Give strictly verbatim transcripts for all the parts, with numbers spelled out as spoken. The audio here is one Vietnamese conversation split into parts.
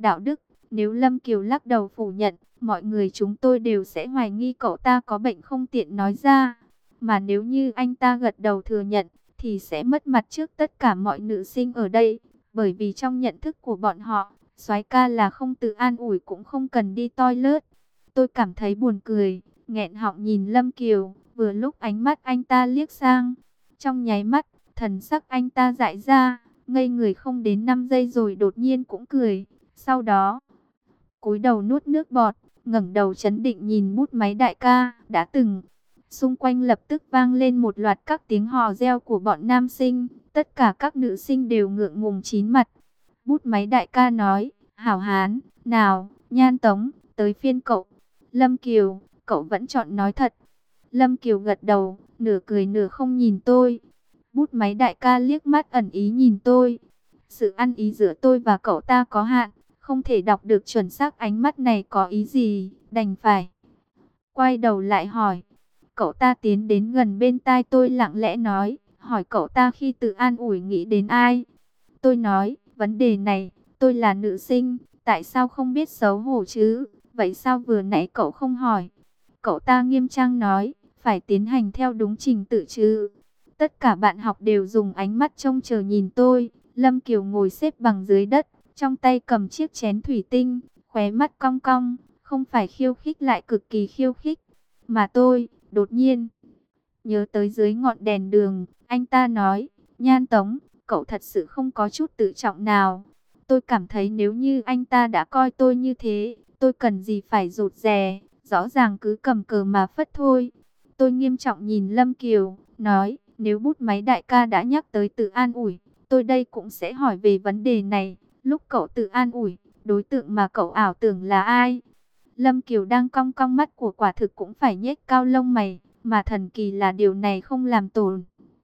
đạo đức. Nếu Lâm Kiều lắc đầu phủ nhận, mọi người chúng tôi đều sẽ hoài nghi cậu ta có bệnh không tiện nói ra. Mà nếu như anh ta gật đầu thừa nhận, thì sẽ mất mặt trước tất cả mọi nữ sinh ở đây. Bởi vì trong nhận thức của bọn họ, soái ca là không tự an ủi cũng không cần đi toilet. Tôi cảm thấy buồn cười, nghẹn họng nhìn Lâm Kiều, vừa lúc ánh mắt anh ta liếc sang. Trong nháy mắt, thần sắc anh ta dại ra, ngây người không đến năm giây rồi đột nhiên cũng cười. Sau đó, cúi đầu nuốt nước bọt, ngẩng đầu chấn định nhìn bút máy đại ca, đã từng. Xung quanh lập tức vang lên một loạt các tiếng hò reo của bọn nam sinh, tất cả các nữ sinh đều ngượng ngùng chín mặt. Bút máy đại ca nói, hảo hán, nào, Nhan Tống, tới phiên cậu. Lâm Kiều, cậu vẫn chọn nói thật. Lâm Kiều gật đầu, nửa cười nửa không nhìn tôi. Bút máy đại ca liếc mắt ẩn ý nhìn tôi. Sự ăn ý giữa tôi và cậu ta có hạn, không thể đọc được chuẩn xác ánh mắt này có ý gì, đành phải quay đầu lại hỏi. Cậu ta tiến đến gần bên tai tôi lặng lẽ nói, hỏi cậu ta khi tự an ủi nghĩ đến ai. Tôi nói, vấn đề này, tôi là nữ sinh, tại sao không biết xấu hổ chứ, vậy sao vừa nãy cậu không hỏi. Cậu ta nghiêm trang nói, phải tiến hành theo đúng trình tự chứ. Tất cả bạn học đều dùng ánh mắt trông chờ nhìn tôi. Lâm Kiều ngồi xếp bằng dưới đất, trong tay cầm chiếc chén thủy tinh, khóe mắt cong cong, không phải khiêu khích lại cực kỳ khiêu khích. Mà tôi, đột nhiên, nhớ tới dưới ngọn đèn đường, anh ta nói, Nhan Tống, cậu thật sự không có chút tự trọng nào. Tôi cảm thấy nếu như anh ta đã coi tôi như thế, tôi cần gì phải rụt rè, rõ ràng cứ cầm cờ mà phất thôi. Tôi nghiêm trọng nhìn Lâm Kiều, nói, nếu bút máy đại ca đã nhắc tới tự an ủi, tôi đây cũng sẽ hỏi về vấn đề này. Lúc cậu tự an ủi, đối tượng mà cậu ảo tưởng là ai? Lâm Kiều đang cong cong mắt của quả thực cũng phải nhếch cao lông mày, mà thần kỳ là điều này không làm tổn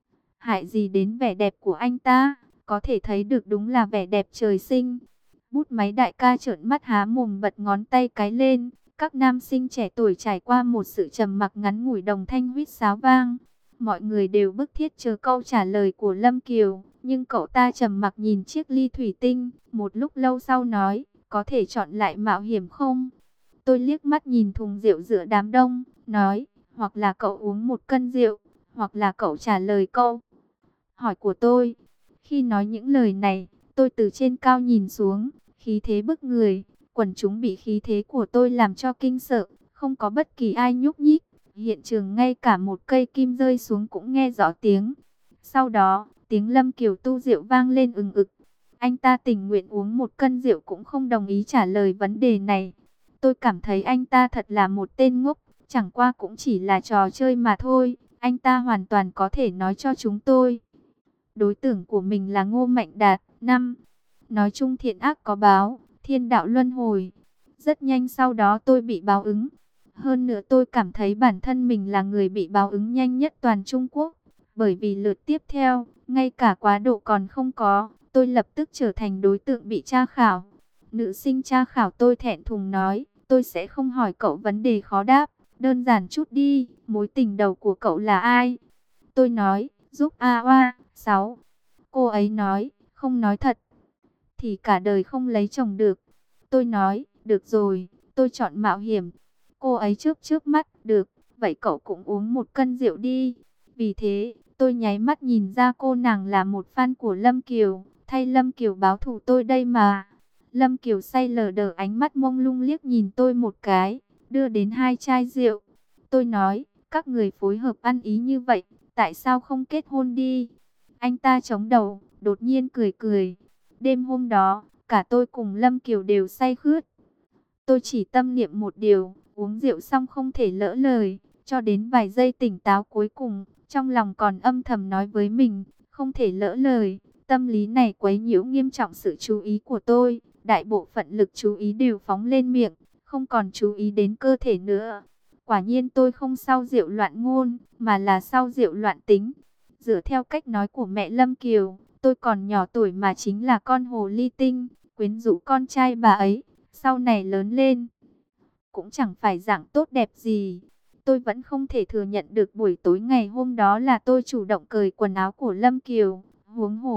hại gì đến vẻ đẹp của anh ta, có thể thấy được đúng là vẻ đẹp trời sinh. Bút máy đại ca trợn mắt há mồm bật ngón tay cái lên, các nam sinh trẻ tuổi trải qua một sự trầm mặc ngắn ngủi đồng thanh huýt sáo vang. Mọi người đều bức thiết chờ câu trả lời của Lâm Kiều, nhưng cậu ta trầm mặc nhìn chiếc ly thủy tinh, một lúc lâu sau nói, có thể chọn lại mạo hiểm không? Tôi liếc mắt nhìn thùng rượu giữa đám đông, nói, hoặc là cậu uống một cân rượu, hoặc là cậu trả lời câu hỏi của tôi. Khi nói những lời này, tôi từ trên cao nhìn xuống, khí thế bức người, quần chúng bị khí thế của tôi làm cho kinh sợ, không có bất kỳ ai nhúc nhích, hiện trường ngay cả một cây kim rơi xuống cũng nghe rõ tiếng. Sau đó, tiếng Lâm Kiều tu rượu vang lên ừng ực. Anh ta tình nguyện uống một cân rượu cũng không đồng ý trả lời vấn đề này. Tôi cảm thấy anh ta thật là một tên ngốc, chẳng qua cũng chỉ là trò chơi mà thôi. Anh ta hoàn toàn có thể nói cho chúng tôi, đối tượng của mình là Ngô Mạnh Đạt. Năm, nói chung thiện ác có báo, thiên đạo luân hồi. Rất nhanh sau đó tôi bị báo ứng. Hơn nữa tôi cảm thấy bản thân mình là người bị báo ứng nhanh nhất toàn Trung Quốc. Bởi vì lượt tiếp theo, ngay cả quá độ còn không có, tôi lập tức trở thành đối tượng bị tra khảo. Nữ sinh tra khảo tôi thẹn thùng nói, tôi sẽ không hỏi cậu vấn đề khó đáp, đơn giản chút đi, mối tình đầu của cậu là ai? Tôi nói, giúp A Oa. Sáu. Cô ấy nói, không nói thật thì cả đời không lấy chồng được. Tôi nói, được rồi, tôi chọn mạo hiểm. Cô ấy chớp chớp mắt, được, vậy cậu cũng uống một cân rượu đi. Vì thế, tôi nháy mắt nhìn ra cô nàng là một fan của Lâm Kiều, thay Lâm Kiều báo thù tôi đây mà. Lâm Kiều say lờ đờ ánh mắt mông lung liếc nhìn tôi một cái, đưa đến hai chai rượu. Tôi nói, các người phối hợp ăn ý như vậy, tại sao không kết hôn đi? Anh ta chống đầu, đột nhiên cười cười. Đêm hôm đó, cả tôi cùng Lâm Kiều đều say khướt. Tôi chỉ tâm niệm một điều, uống rượu xong không thể lỡ lời. Cho đến vài giây tỉnh táo cuối cùng, trong lòng còn âm thầm nói với mình, không thể lỡ lời. Tâm lý này quấy nhiễu nghiêm trọng sự chú ý của tôi. Đại bộ phận lực chú ý đều phóng lên miệng, không còn chú ý đến cơ thể nữa. Quả nhiên tôi không sau rượu loạn ngôn, mà là sau rượu loạn tính. Dựa theo cách nói của mẹ Lâm Kiều, tôi còn nhỏ tuổi mà chính là con hồ ly tinh, quyến rũ con trai bà ấy. Sau này lớn lên, cũng chẳng phải dạng tốt đẹp gì. Tôi vẫn không thể thừa nhận được buổi tối ngày hôm đó là tôi chủ động cởi quần áo của Lâm Kiều. Huống hồ,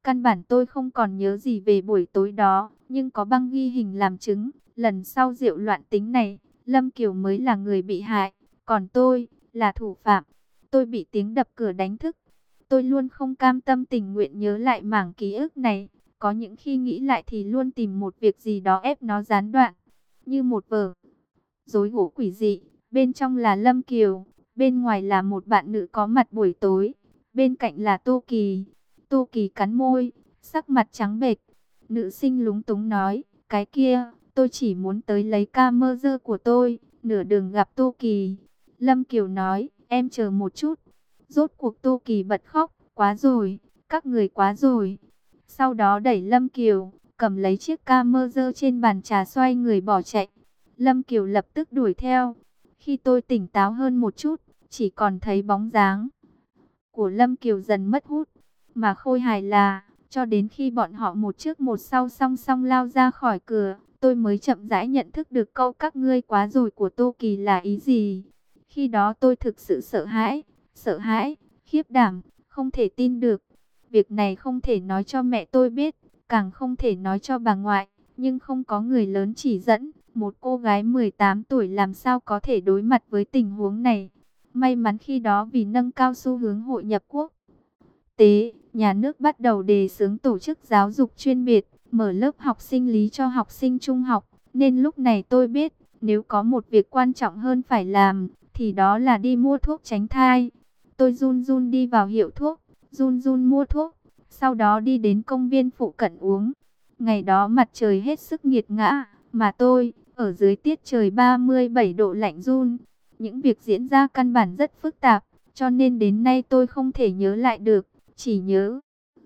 Căn bản tôi không còn nhớ gì về buổi tối đó, nhưng có băng ghi hình làm chứng. Lần sau rượu loạn tính này, Lâm Kiều mới là người bị hại, còn tôi là thủ phạm. Tôi bị tiếng đập cửa đánh thức. Tôi luôn không cam tâm tình nguyện nhớ lại mảng ký ức này. Có những khi nghĩ lại thì luôn tìm một việc gì đó ép nó gián đoạn. Như một vở rối gỗ quỷ dị. Bên trong là Lâm Kiều, bên ngoài là một bạn nữ có mặt buổi tối. Bên cạnh là Tô Kỳ. Tô Kỳ cắn môi, sắc mặt trắng bệch. Nữ sinh lúng túng nói, cái kia, tôi chỉ muốn tới lấy camera của tôi. Nửa đường gặp Tô Kỳ. Lâm Kiều nói, em chờ một chút. Rốt cuộc Tô Kỳ bật khóc, quá rồi, các người quá rồi. Sau đó đẩy Lâm Kiều, cầm lấy chiếc camera trên bàn trà xoay người bỏ chạy. Lâm Kiều lập tức đuổi theo. Khi tôi tỉnh táo hơn một chút, chỉ còn thấy bóng dáng của Lâm Kiều dần mất hút. Mà khôi hài là, cho đến khi bọn họ một trước một sau song song lao ra khỏi cửa, tôi mới chậm rãi nhận thức được câu các ngươi quá rồi của Tô Kỳ là ý gì. Khi đó tôi thực sự sợ hãi, sợ hãi, khiếp đảm, không thể tin được. Việc này không thể nói cho mẹ tôi biết, càng không thể nói cho bà ngoại, nhưng không có người lớn chỉ dẫn. Một cô gái mười tám tuổi làm sao có thể đối mặt với tình huống này. May mắn khi đó vì nâng cao xu hướng hội nhập quốc tế, nhà nước bắt đầu đề xướng tổ chức giáo dục chuyên biệt, mở lớp học sinh lý cho học sinh trung học. Nên lúc này tôi biết, nếu có một việc quan trọng hơn phải làm, thì đó là đi mua thuốc tránh thai. Tôi run run đi vào hiệu thuốc, run run mua thuốc, sau đó đi đến công viên phụ cận uống. Ngày đó mặt trời hết sức nghiệt ngã, mà tôi ở dưới tiết trời ba mươi bảy độ lạnh run. Những việc diễn ra căn bản rất phức tạp, cho nên đến nay tôi không thể nhớ lại được, chỉ nhớ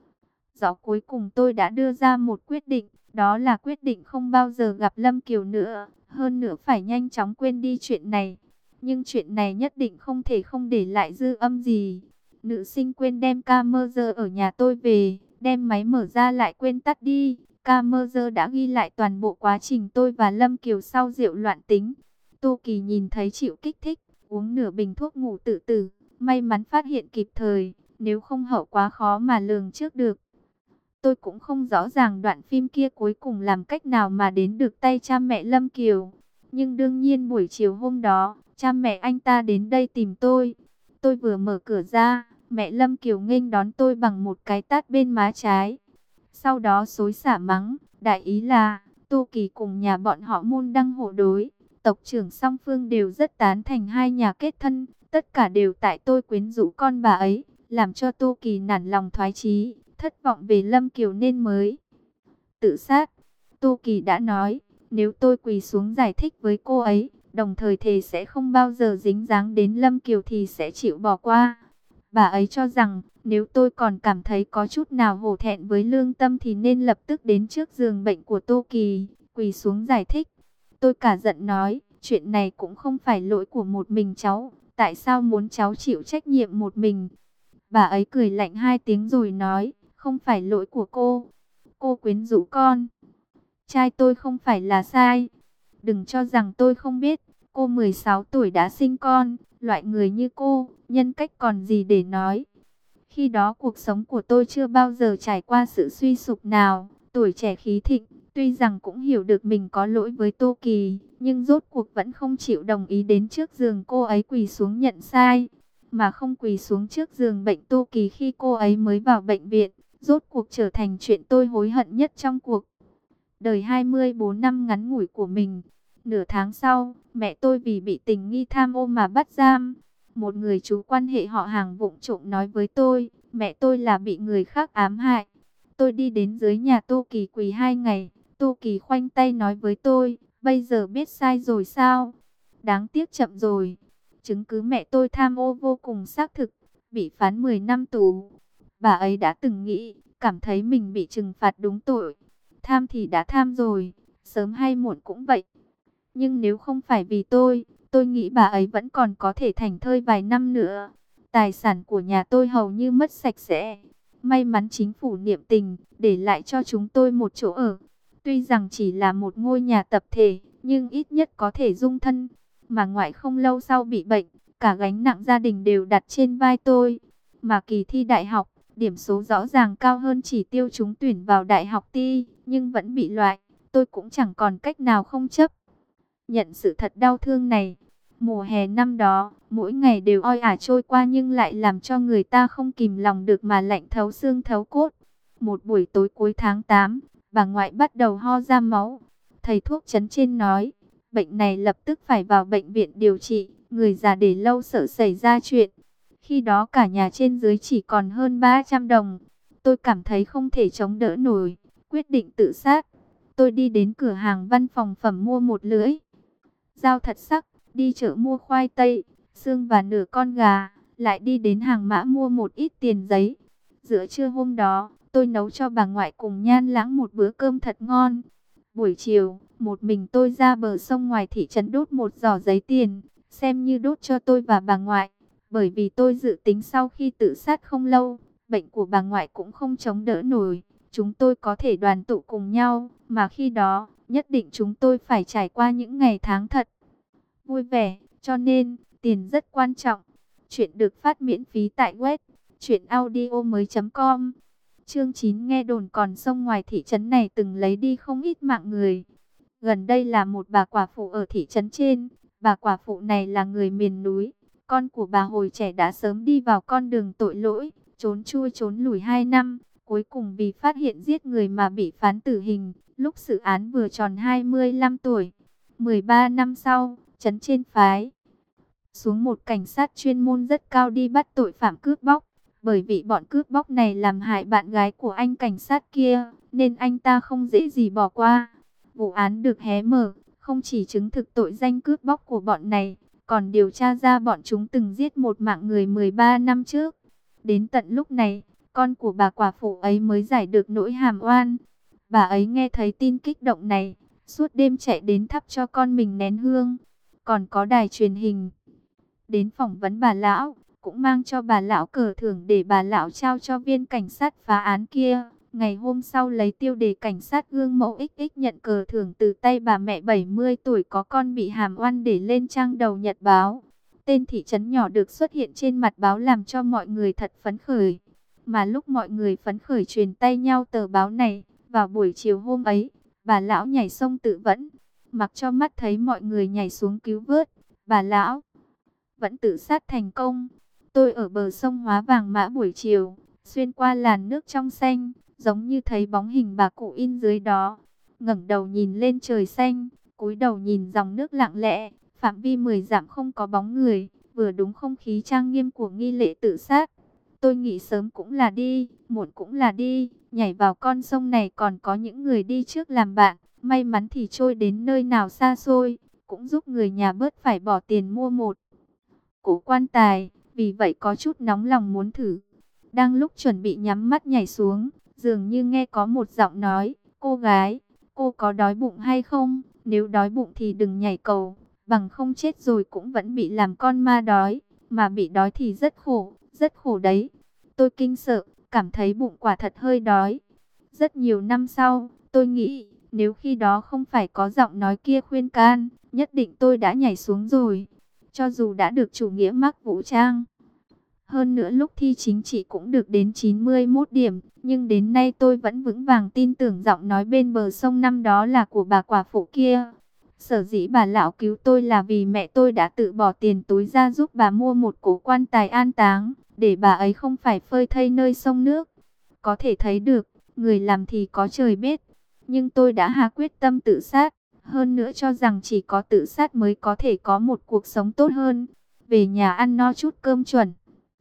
rõ cuối cùng tôi đã đưa ra một quyết định, đó là quyết định không bao giờ gặp Lâm Kiều nữa, hơn nữa phải nhanh chóng quên đi chuyện này. Nhưng chuyện này nhất định không thể không để lại dư âm gì. Nữ sinh quên đem camera ở nhà tôi về, đem máy mở ra lại quên tắt đi. Camera đã ghi lại toàn bộ quá trình tôi và Lâm Kiều sau rượu loạn tính. Tô Kỳ nhìn thấy chịu kích thích, uống nửa bình thuốc ngủ tự tử. May mắn phát hiện kịp thời, nếu không hậu quá khó mà lường trước được. Tôi cũng không rõ ràng đoạn phim kia cuối cùng làm cách nào mà đến được tay cha mẹ Lâm Kiều. Nhưng đương nhiên buổi chiều hôm đó, cha mẹ anh ta đến đây tìm tôi. Tôi vừa mở cửa ra, mẹ Lâm Kiều nghênh đón tôi bằng một cái tát bên má trái. Sau đó xối xả mắng, đại ý là, Tô Kỳ cùng nhà bọn họ môn đăng hộ đối. Tộc trưởng song phương đều rất tán thành hai nhà kết thân, tất cả đều tại tôi quyến rũ con bà ấy, làm cho Tô Kỳ nản lòng thoái chí, thất vọng về Lâm Kiều nên mới tự sát. Tô Kỳ đã nói, nếu tôi quỳ xuống giải thích với cô ấy, đồng thời thề sẽ không bao giờ dính dáng đến Lâm Kiều thì sẽ chịu bỏ qua. Bà ấy cho rằng, nếu tôi còn cảm thấy có chút nào hổ thẹn với lương tâm thì nên lập tức đến trước giường bệnh của Tô Kỳ, quỳ xuống giải thích. Tôi cả giận nói, chuyện này cũng không phải lỗi của một mình cháu, tại sao muốn cháu chịu trách nhiệm một mình? Bà ấy cười lạnh hai tiếng rồi nói, không phải lỗi của cô, cô quyến rũ con trai tôi không phải là sai. Đừng cho rằng tôi không biết, cô mười sáu tuổi đã sinh con, loại người như cô, nhân cách còn gì để nói. Khi đó cuộc sống của tôi chưa bao giờ trải qua sự suy sụp nào, tuổi trẻ khí thịnh, tuy rằng cũng hiểu được mình có lỗi với Tô Kỳ, nhưng rốt cuộc vẫn không chịu đồng ý đến trước giường cô ấy quỳ xuống nhận sai, mà không quỳ xuống trước giường bệnh Tô Kỳ khi cô ấy mới vào bệnh viện, rốt cuộc trở thành chuyện tôi hối hận nhất trong cuộc đời hai mươi bốn năm ngắn ngủi của mình. Nửa tháng sau, mẹ tôi vì bị tình nghi tham ô mà bắt giam. Một người chú quan hệ họ hàng vụng trộm nói với tôi, mẹ tôi là bị người khác ám hại. Tôi đi đến dưới nhà Tô Kỳ quỳ hai ngày. Tô Kỳ khoanh tay nói với tôi, bây giờ biết sai rồi sao? Đáng tiếc chậm rồi. Chứng cứ mẹ tôi tham ô vô cùng xác thực, bị phán mười năm tù. Bà ấy đã từng nghĩ, cảm thấy mình bị trừng phạt đúng tội. Tham thì đã tham rồi, sớm hay muộn cũng vậy. Nhưng nếu không phải vì tôi, tôi nghĩ bà ấy vẫn còn có thể thảnh thơi vài năm nữa. Tài sản của nhà tôi hầu như mất sạch sẽ. May mắn chính phủ niệm tình, để lại cho chúng tôi một chỗ ở. Tuy rằng chỉ là một ngôi nhà tập thể, nhưng ít nhất có thể dung thân. Mà ngoại không lâu sau bị bệnh, cả gánh nặng gia đình đều đặt trên vai tôi. Mà kỳ thi đại học, Điểm số rõ ràng cao hơn chỉ tiêu trúng tuyển vào đại học ti, nhưng vẫn bị loại. Tôi cũng chẳng còn cách nào không chấp nhận sự thật đau thương này. Mùa hè năm đó, mỗi ngày đều oi ả trôi qua nhưng lại làm cho người ta không kìm lòng được mà lạnh thấu xương thấu cốt. Một buổi tối cuối tháng tám, bà ngoại bắt đầu ho ra máu. Thầy thuốc trấn trên nói, bệnh này lập tức phải vào bệnh viện điều trị, người già để lâu sợ xảy ra chuyện. Khi đó cả nhà trên dưới chỉ còn hơn ba trăm đồng. Tôi cảm thấy không thể chống đỡ nổi, quyết định tự sát. Tôi đi đến cửa hàng văn phòng phẩm mua một lưỡi dao thật sắc, đi chợ mua khoai tây, xương và nửa con gà, lại đi đến hàng mã mua một ít tiền giấy. Giữa trưa hôm đó, tôi nấu cho bà ngoại cùng Nhan Lãng một bữa cơm thật ngon. Buổi chiều, một mình tôi ra bờ sông ngoài thị trấn đốt một giỏ giấy tiền, xem như đốt cho tôi và bà ngoại. Bởi vì tôi dự tính sau khi tự sát không lâu, bệnh của bà ngoại cũng không chống đỡ nổi. Chúng tôi có thể đoàn tụ cùng nhau, mà khi đó, nhất định chúng tôi phải trải qua những ngày tháng thật vui vẻ, cho nên, tiền rất quan trọng. Chuyện được phát miễn phí tại web truyện audio mới chấm com. Chương chín nghe đồn còn sông ngoài thị trấn này từng lấy đi không ít mạng người. Gần đây là một bà quả phụ ở thị trấn trên. Bà quả phụ này là người miền núi. Con của bà hồi trẻ đã sớm đi vào con đường tội lỗi, trốn chui trốn lủi hai năm. Cuối cùng vì phát hiện giết người mà bị phán tử hình. Lúc xử án vừa tròn hai mươi lăm tuổi. mười ba năm sau, trấn trên phái xuống một cảnh sát chuyên môn rất cao đi bắt tội phạm cướp bóc. Bởi vì bọn cướp bóc này làm hại bạn gái của anh cảnh sát kia, nên anh ta không dễ gì bỏ qua. Vụ án được hé mở, không chỉ chứng thực tội danh cướp bóc của bọn này, còn điều tra ra bọn chúng từng giết một mạng người mười ba năm trước. Đến tận lúc này, con của bà quả phụ ấy mới giải được nỗi hàm oan. Bà ấy nghe thấy tin kích động này, suốt đêm chạy đến thắp cho con mình nén hương. Còn có đài truyền hình đến phỏng vấn bà lão, cũng mang cho bà lão cờ thưởng để bà lão trao cho viên cảnh sát phá án kia. Ngày hôm sau lấy tiêu đề cảnh sát gương mẫu ích ích nhận cờ thưởng từ tay bà mẹ bảy mươi tuổi có con bị hàm oan để lên trang đầu nhật báo. Tên thị trấn nhỏ được xuất hiện trên mặt báo làm cho mọi người thật phấn khởi. Mà lúc mọi người phấn khởi truyền tay nhau tờ báo này, vào buổi chiều hôm ấy, bà lão nhảy sông tự vẫn. Mặc cho mắt thấy mọi người nhảy xuống cứu vớt, bà lão vẫn tự sát thành công. Tôi ở bờ sông Hóa Vàng Mã buổi chiều, xuyên qua làn nước trong xanh, giống như thấy bóng hình bà cụ in dưới đó. Ngẩng đầu nhìn lên trời xanh, cúi đầu nhìn dòng nước lặng lẽ, phạm vi mười dặm không có bóng người, vừa đúng không khí trang nghiêm của nghi lễ tự sát. Tôi nghĩ sớm cũng là đi, muộn cũng là đi, nhảy vào con sông này còn có những người đi trước làm bạn, may mắn thì trôi đến nơi nào xa xôi, cũng giúp người nhà bớt phải bỏ tiền mua một cổ quan tài, vì vậy có chút nóng lòng muốn thử. Đang lúc chuẩn bị nhắm mắt nhảy xuống, dường như nghe có một giọng nói, cô gái, cô có đói bụng hay không? Nếu đói bụng thì đừng nhảy cầu, bằng không chết rồi cũng vẫn bị làm con ma đói, mà bị đói thì rất khổ, rất khổ đấy. Tôi kinh sợ, cảm thấy bụng quả thật hơi đói. Rất nhiều năm sau, tôi nghĩ, nếu khi đó không phải có giọng nói kia khuyên can, nhất định tôi đã nhảy xuống rồi. Cho dù đã được chủ nghĩa mác vũ trang. Hơn nữa lúc thi chính trị cũng được đến chín mươi mốt điểm, nhưng đến nay tôi vẫn vững vàng tin tưởng giọng nói bên bờ sông năm đó là của bà quả phụ kia. Sở dĩ bà lão cứu tôi là vì mẹ tôi đã tự bỏ tiền túi ra giúp bà mua một cổ quan tài an táng, để bà ấy không phải phơi thây nơi sông nước. Có thể thấy được, người làm thì có trời biết, nhưng tôi đã hạ quyết tâm tự sát. Hơn nữa cho rằng chỉ có tự sát mới có thể có một cuộc sống tốt hơn. Về nhà ăn no chút cơm chuẩn,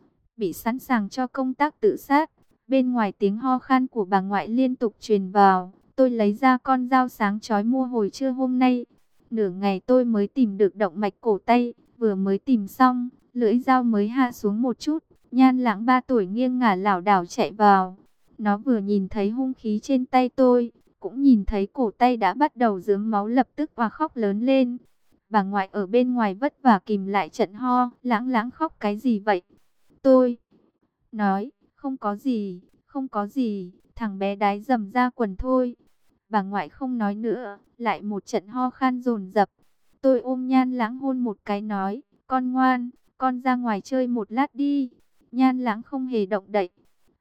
bị sẵn sàng cho công tác tự sát. Bên ngoài tiếng ho khan của bà ngoại liên tục truyền vào. Tôi lấy ra con dao sáng chói mua hồi trưa hôm nay. Nửa ngày tôi mới tìm được động mạch cổ tay. Vừa mới tìm xong, lưỡi dao mới hạ xuống một chút. Nhan Lãng ba tuổi nghiêng ngả lảo đảo chạy vào. Nó vừa nhìn thấy hung khí trên tay tôi, cũng nhìn thấy cổ tay đã bắt đầu rớm máu, lập tức và khóc lớn lên. Bà ngoại ở bên ngoài vất vả kìm lại trận ho. Lãng Lãng khóc cái gì vậy? Tôi nói, không có gì, không có gì, thằng bé đái dầm ra quần thôi. Bà ngoại không nói nữa, lại một trận ho khan dồn dập. Tôi ôm Nhan Lãng hôn một cái nói, con ngoan, con ra ngoài chơi một lát đi. Nhan Lãng không hề động đậy.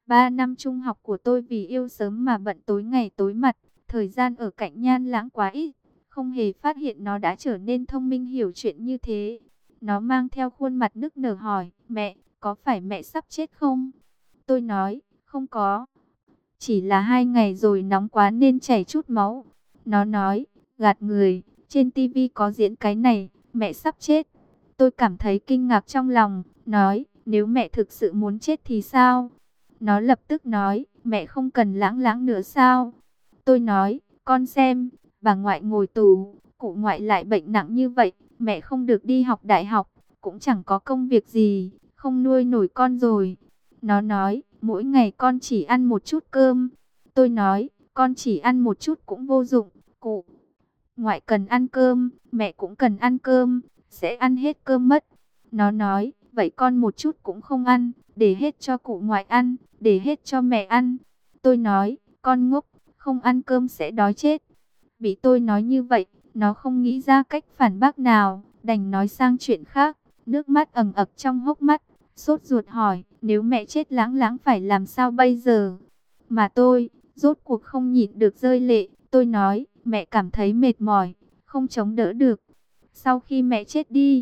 Ba năm trung học của tôi vì yêu sớm mà bận tối ngày tối mặt, thời gian ở cạnh Nhan Lãng quá ít, không hề phát hiện nó đã trở nên thông minh hiểu chuyện như thế. Nó mang theo khuôn mặt nức nở hỏi, mẹ, có phải mẹ sắp chết không? Tôi nói, không có. Chỉ là hai ngày rồi nóng quá nên chảy chút máu. Nó nói, gạt người, trên tivi có diễn cái này, mẹ sắp chết. Tôi cảm thấy kinh ngạc trong lòng, nói, nếu mẹ thực sự muốn chết thì sao? Nó lập tức nói, mẹ không cần Lãng Lãng nữa sao? Tôi nói, con xem, bà ngoại ngồi tù, cụ ngoại lại bệnh nặng như vậy, mẹ không được đi học đại học, cũng chẳng có công việc gì, không nuôi nổi con rồi. Nó nói, mỗi ngày con chỉ ăn một chút cơm. Tôi nói, con chỉ ăn một chút cũng vô dụng, cụ ngoại cần ăn cơm, mẹ cũng cần ăn cơm, sẽ ăn hết cơm mất. Nó nói, vậy con một chút cũng không ăn, để hết cho cụ ngoại ăn, để hết cho mẹ ăn. Tôi nói, con ngốc, không ăn cơm sẽ đói chết. Bị tôi nói như vậy, nó không nghĩ ra cách phản bác nào, đành nói sang chuyện khác, nước mắt ẩn ực trong hốc mắt, sốt ruột hỏi, nếu mẹ chết Lãng Lãng phải làm sao bây giờ? Mà tôi, rốt cuộc không nhịn được rơi lệ, tôi nói, mẹ cảm thấy mệt mỏi, không chống đỡ được. Sau khi mẹ chết đi,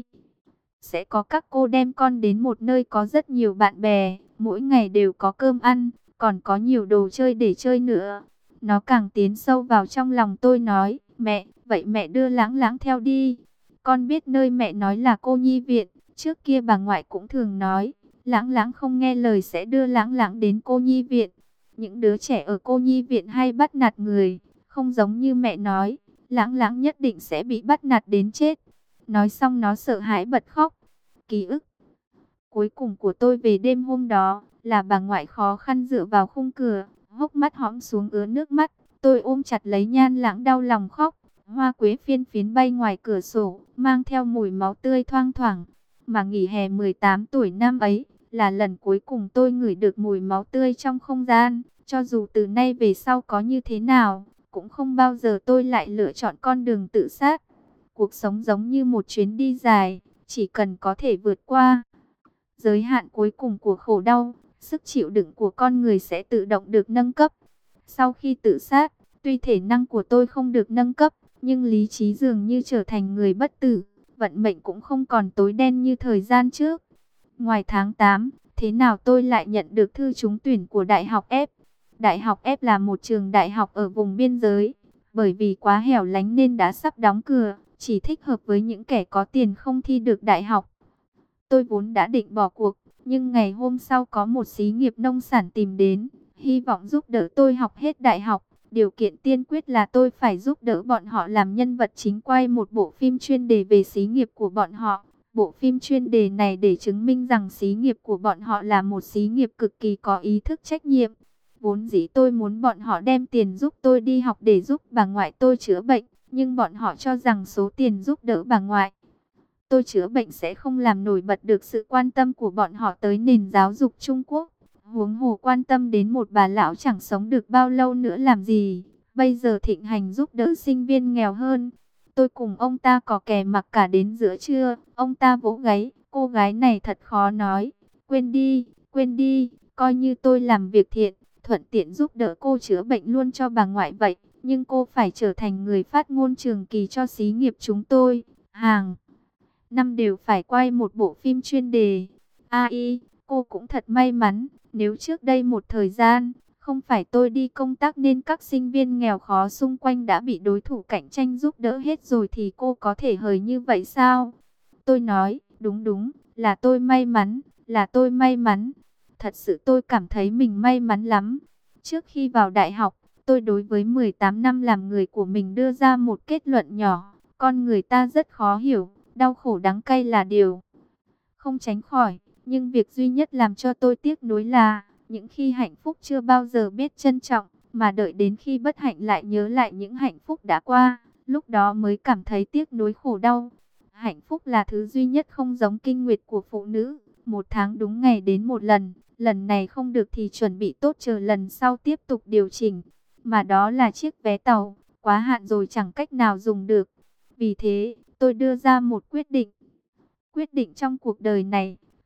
sẽ có các cô đem con đến một nơi có rất nhiều bạn bè, mỗi ngày đều có cơm ăn, còn có nhiều đồ chơi để chơi nữa. Nó càng tiến sâu vào trong lòng tôi nói, mẹ, vậy mẹ đưa Lãng Lãng theo đi. Con biết nơi mẹ nói là cô nhi viện, trước kia bà ngoại cũng thường nói, Lãng Lãng không nghe lời sẽ đưa Lãng Lãng đến cô nhi viện. Những đứa trẻ ở cô nhi viện hay bắt nạt người, không giống như mẹ nói, Lãng Lãng nhất định sẽ bị bắt nạt đến chết. Nói xong nó sợ hãi bật khóc. Ký ức cuối cùng của tôi về đêm hôm đó là bà ngoại khó khăn dựa vào khung cửa, hốc mắt hõm xuống ứa nước mắt. Tôi ôm chặt lấy Nhan Lãng đau lòng khóc. Hoa quế phiên phiến bay ngoài cửa sổ, mang theo mùi máu tươi thoang thoảng. Mà nghỉ hè mười tám tuổi năm ấy, là lần cuối cùng tôi ngửi được mùi máu tươi trong không gian. Cho dù từ nay về sau có như thế nào, cũng không bao giờ tôi lại lựa chọn con đường tự sát. Cuộc sống giống như một chuyến đi dài, chỉ cần có thể vượt qua giới hạn cuối cùng của khổ đau, sức chịu đựng của con người sẽ tự động được nâng cấp. Sau khi tự sát, tuy thể năng của tôi không được nâng cấp, nhưng lý trí dường như trở thành người bất tử, vận mệnh cũng không còn tối đen như thời gian trước. Ngoài tháng tám, thế nào tôi lại nhận được thư trúng tuyển của Đại học F. Đại học F là một trường đại học ở vùng biên giới, bởi vì quá hẻo lánh nên đã sắp đóng cửa, chỉ thích hợp với những kẻ có tiền không thi được đại học. Tôi vốn đã định bỏ cuộc, nhưng ngày hôm sau có một xí nghiệp nông sản tìm đến, hy vọng giúp đỡ tôi học hết đại học. Điều kiện tiên quyết là tôi phải giúp đỡ bọn họ làm nhân vật chính quay một bộ phim chuyên đề về xí nghiệp của bọn họ. Bộ phim chuyên đề này để chứng minh rằng xí nghiệp của bọn họ là một xí nghiệp cực kỳ có ý thức trách nhiệm. Vốn dĩ tôi muốn bọn họ đem tiền giúp tôi đi học để giúp bà ngoại tôi chữa bệnh, nhưng bọn họ cho rằng số tiền giúp đỡ bà ngoại tôi chữa bệnh sẽ không làm nổi bật được sự quan tâm của bọn họ tới nền giáo dục Trung Quốc. Huống hồ quan tâm đến một bà lão chẳng sống được bao lâu nữa làm gì. Bây giờ thịnh hành giúp đỡ sinh viên nghèo hơn. Tôi cùng ông ta có kè mặc cả đến giữa trưa. Ông ta vỗ gáy, cô gái này thật khó nói. Quên đi, quên đi, coi như tôi làm việc thiện, thuận tiện giúp đỡ cô chữa bệnh luôn cho bà ngoại vậy. Nhưng cô phải trở thành người phát ngôn trường kỳ cho xí nghiệp chúng tôi. Hàng năm đều phải quay một bộ phim chuyên đề. Ai, cô cũng thật may mắn, nếu trước đây một thời gian, không phải tôi đi công tác nên các sinh viên nghèo khó xung quanh đã bị đối thủ cạnh tranh giúp đỡ hết rồi thì cô có thể hời như vậy sao? Tôi nói, đúng đúng, là tôi may mắn, là tôi may mắn. Thật sự tôi cảm thấy mình may mắn lắm. Trước khi vào đại học, tôi đối với mười tám năm làm người của mình đưa ra một kết luận nhỏ. Con người ta rất khó hiểu. Đau khổ đắng cay là điều không tránh khỏi, nhưng việc duy nhất làm cho tôi tiếc nuối là những khi hạnh phúc chưa bao giờ biết trân trọng, mà đợi đến khi bất hạnh lại nhớ lại những hạnh phúc đã qua, lúc đó mới cảm thấy tiếc nuối khổ đau. Hạnh phúc là thứ duy nhất không giống kinh nguyệt của phụ nữ, một tháng đúng ngày đến một lần, lần này không được thì chuẩn bị tốt chờ lần sau tiếp tục điều chỉnh, mà đó là chiếc vé tàu, quá hạn rồi chẳng cách nào dùng được. Vì thế, tôi đưa ra một quyết định. Quyết định trong cuộc đời này,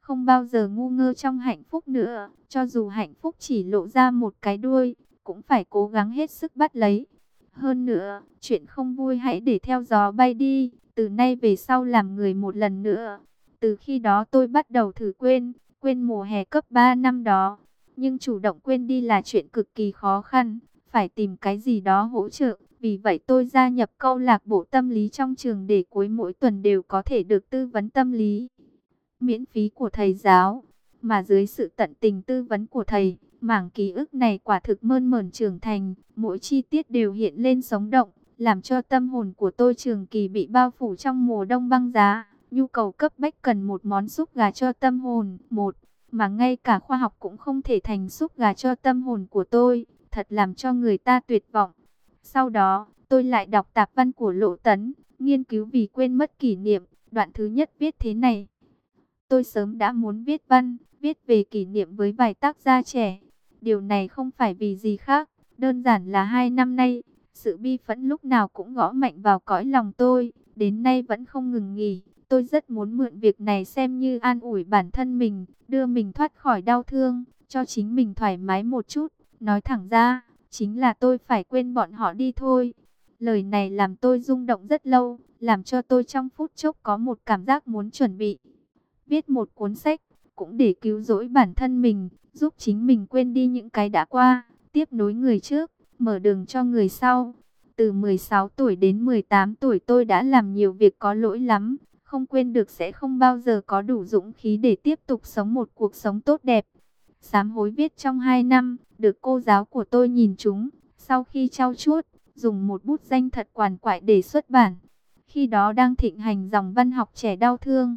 không bao giờ ngu ngơ trong hạnh phúc nữa. Cho dù hạnh phúc chỉ lộ ra một cái đuôi, cũng phải cố gắng hết sức bắt lấy. Hơn nữa, chuyện không vui hãy để theo gió bay đi. Từ nay về sau làm người một lần nữa. Từ khi đó tôi bắt đầu thử quên, quên mùa hè cấp ba năm đó. Nhưng chủ động quên đi là chuyện cực kỳ khó khăn, phải tìm cái gì đó hỗ trợ. Vì vậy tôi gia nhập câu lạc bộ tâm lý trong trường để cuối mỗi tuần đều có thể được tư vấn tâm lý miễn phí của thầy giáo. Mà dưới sự tận tình tư vấn của thầy, mảng ký ức này quả thực mơn mởn trưởng thành, mỗi chi tiết đều hiện lên sống động, làm cho tâm hồn của tôi trường kỳ bị bao phủ trong mùa đông băng giá. Nhu cầu cấp bách cần một món súp gà cho tâm hồn, một mà ngay cả khoa học cũng không thể thành súp gà cho tâm hồn của tôi, thật làm cho người ta tuyệt vọng. Sau đó, tôi lại đọc tạp văn của Lộ Tấn, nghiên cứu vì quên mất kỷ niệm. Đoạn thứ nhất viết thế này: tôi sớm đã muốn viết văn, viết về kỷ niệm với vài tác gia trẻ. Điều này không phải vì gì khác, đơn giản là hai năm nay, sự bi phẫn lúc nào cũng gõ mạnh vào cõi lòng tôi, đến nay vẫn không ngừng nghỉ. Tôi rất muốn mượn việc này xem như an ủi bản thân mình, đưa mình thoát khỏi đau thương, cho chính mình thoải mái một chút. Nói thẳng ra, chính là tôi phải quên bọn họ đi thôi. Lời này làm tôi rung động rất lâu, làm cho tôi trong phút chốc có một cảm giác muốn chuẩn bị viết một cuốn sách, cũng để cứu rỗi bản thân mình, giúp chính mình quên đi những cái đã qua, tiếp nối người trước, mở đường cho người sau. Từ mười sáu tuổi đến mười tám tuổi tôi đã làm nhiều việc có lỗi lắm, không quên được sẽ không bao giờ có đủ dũng khí để tiếp tục sống một cuộc sống tốt đẹp. Sám hối viết trong hai năm, được cô giáo của tôi nhìn trúng, sau khi trau chuốt, dùng một bút danh thật quằn quại để xuất bản. Khi đó đang thịnh hành dòng văn học trẻ đau thương.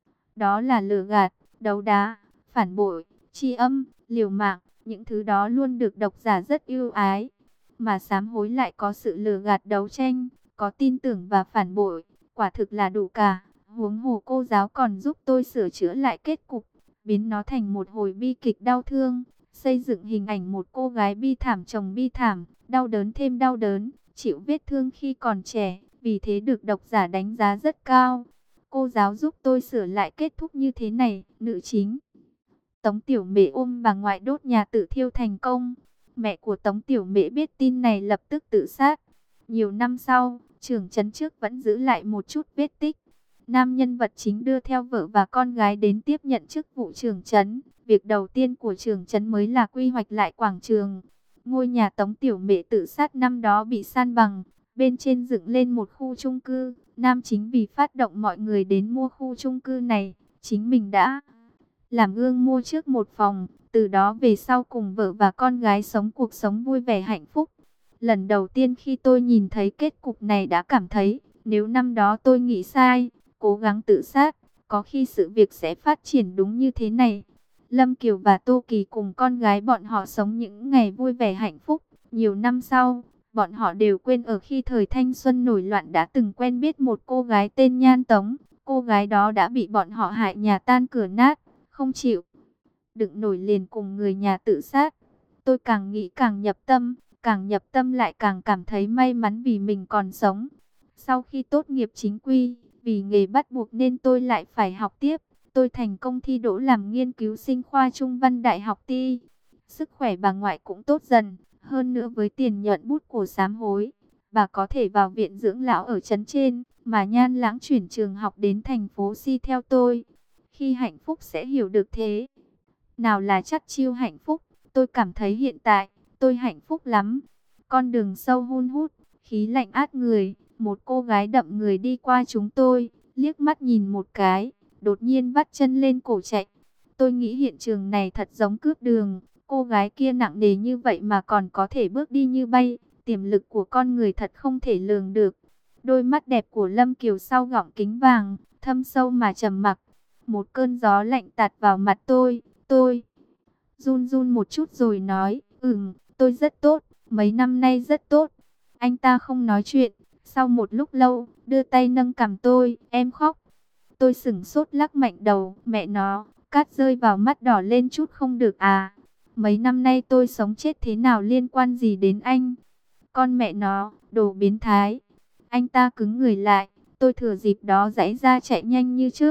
Đó là lừa gạt, đấu đá, phản bội, tri âm, liều mạng, những thứ đó luôn được độc giả rất yêu ái. Mà sám hối lại có sự lừa gạt đấu tranh, có tin tưởng và phản bội, quả thực là đủ cả. Huống hồ cô giáo còn giúp tôi sửa chữa lại kết cục, biến nó thành một hồi bi kịch đau thương, xây dựng hình ảnh một cô gái bi thảm chồng bi thảm, đau đớn thêm đau đớn, chịu vết thương khi còn trẻ, vì thế được độc giả đánh giá rất cao. Cô giáo giúp tôi sửa lại kết thúc như thế này: nữ chính Tống Tiểu Mễ ôm bà ngoại đốt nhà tự thiêu thành công. Mẹ của Tống Tiểu Mễ biết tin này lập tức tự sát. Nhiều năm sau, trưởng trấn trước vẫn giữ lại một chút vết tích. Nam nhân vật chính đưa theo vợ và con gái đến tiếp nhận chức vụ trưởng trấn. Việc đầu tiên của trưởng trấn mới là quy hoạch lại quảng trường. Ngôi nhà Tống Tiểu Mễ tự sát năm đó bị san bằng, bên trên dựng lên một khu chung cư. Nam chính vì phát động mọi người đến mua khu chung cư này, chính mình đã làm gương mua trước một phòng, từ đó về sau cùng vợ và con gái sống cuộc sống vui vẻ hạnh phúc. Lần đầu tiên khi tôi nhìn thấy kết cục này đã cảm thấy, nếu năm đó tôi nghĩ sai, cố gắng tự sát, có khi sự việc sẽ phát triển đúng như thế này. Lâm Kiều và Tô Kỳ cùng con gái bọn họ sống những ngày vui vẻ hạnh phúc. Nhiều năm sau, bọn họ đều quên ở khi thời thanh xuân nổi loạn đã từng quen biết một cô gái tên Nhan Tống. Cô gái đó đã bị bọn họ hại nhà tan cửa nát, không chịu đựng nổi liền cùng người nhà tự sát. Tôi càng nghĩ càng nhập tâm, càng nhập tâm lại càng cảm thấy may mắn vì mình còn sống. Sau khi tốt nghiệp chính quy, vì nghề bắt buộc nên tôi lại phải học tiếp. Tôi thành công thi đỗ làm nghiên cứu sinh khoa Trung văn Đại học Ti. Sức khỏe bà ngoại cũng tốt dần. Hơn nữa với tiền nhuận bút của sám hối, bà có thể vào viện dưỡng lão ở trấn trên, mà Nhan Lãng chuyển trường học đến thành phố Si theo tôi. Khi hạnh phúc sẽ hiểu được thế nào là chắt chiu hạnh phúc. Tôi cảm thấy hiện tại, tôi hạnh phúc lắm. Con đường sâu hun hút, khí lạnh át người, một cô gái đậm người đi qua chúng tôi, liếc mắt nhìn một cái, đột nhiên vắt chân lên cổ chạy. Tôi nghĩ hiện trường này thật giống cướp đường. Cô gái kia nặng nề như vậy mà còn có thể bước đi như bay, tiềm lực của con người thật không thể lường được. Đôi mắt đẹp của Lâm Kiều sau gọng kính vàng, thâm sâu mà trầm mặc. Một cơn gió lạnh tạt vào mặt tôi, tôi run run một chút rồi nói, ừm, tôi rất tốt, mấy năm nay rất tốt. Anh ta không nói chuyện, sau một lúc lâu, đưa tay nâng cằm tôi, em khóc. Tôi sửng sốt lắc mạnh đầu, mẹ nó, cát rơi vào mắt đỏ lên chút không được à. Mấy năm nay tôi sống chết thế nào liên quan gì đến anh? Con mẹ nó, đồ biến thái. Anh ta cứng người lại, tôi thừa dịp đó giãy ra chạy nhanh như trước.